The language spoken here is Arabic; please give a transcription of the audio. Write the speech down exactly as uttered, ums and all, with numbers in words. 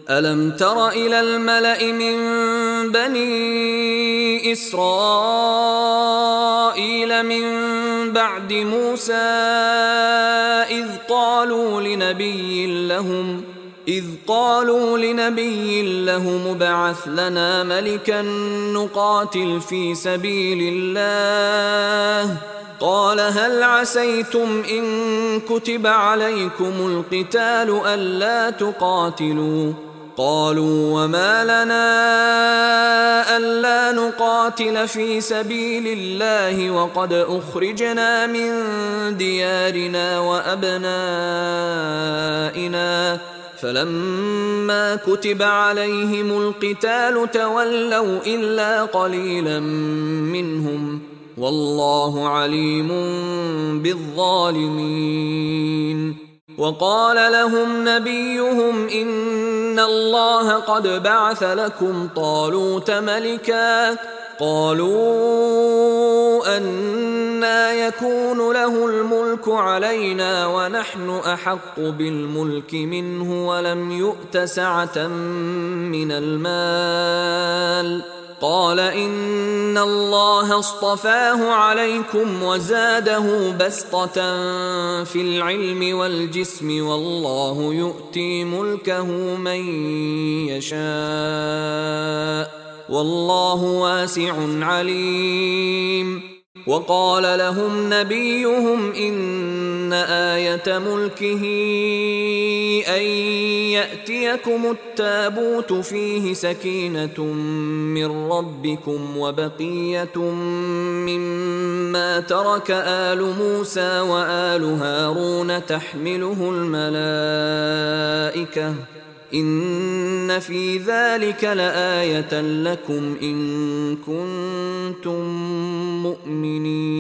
ألم تر إلى الملأ من بني إسرائيل من بعد موسى إذ قالوا لنبي لهم إذ قالوا لنبي لهم ابعث لنا ملكا نقاتل في سبيل الله قال هل عسيتم إن كتب عليكم القتال ألا تقاتلوا قالوا وما لنا ألا نقاتل في سبيل الله وقد أخرجنا من ديارنا وأبنائنا فلما كتب عليهم القتال تولوا إلا قليلا منهم والله عليم بالظالمين. وقال لهم نبيهم إن الله قد بعث لكم طالوت ملكا قالوا أنى يكون له الملك علينا ونحن أحق بالملك منه ولم يؤت سعة من المال قال إن الله اصطفاه عليكم وزاده بسطة في العلم والجسم والله يؤتي ملكه من يشاء والله واسع عليم. وقال لهم نبيهم إن آية ملكه أن يأتيكم التابوت فيه سكينة من ربكم وبقية مما ترك آل موسى وآل هارون تحمله الملائكة إن في ذلك لآية لكم إن كنتم مؤمنين.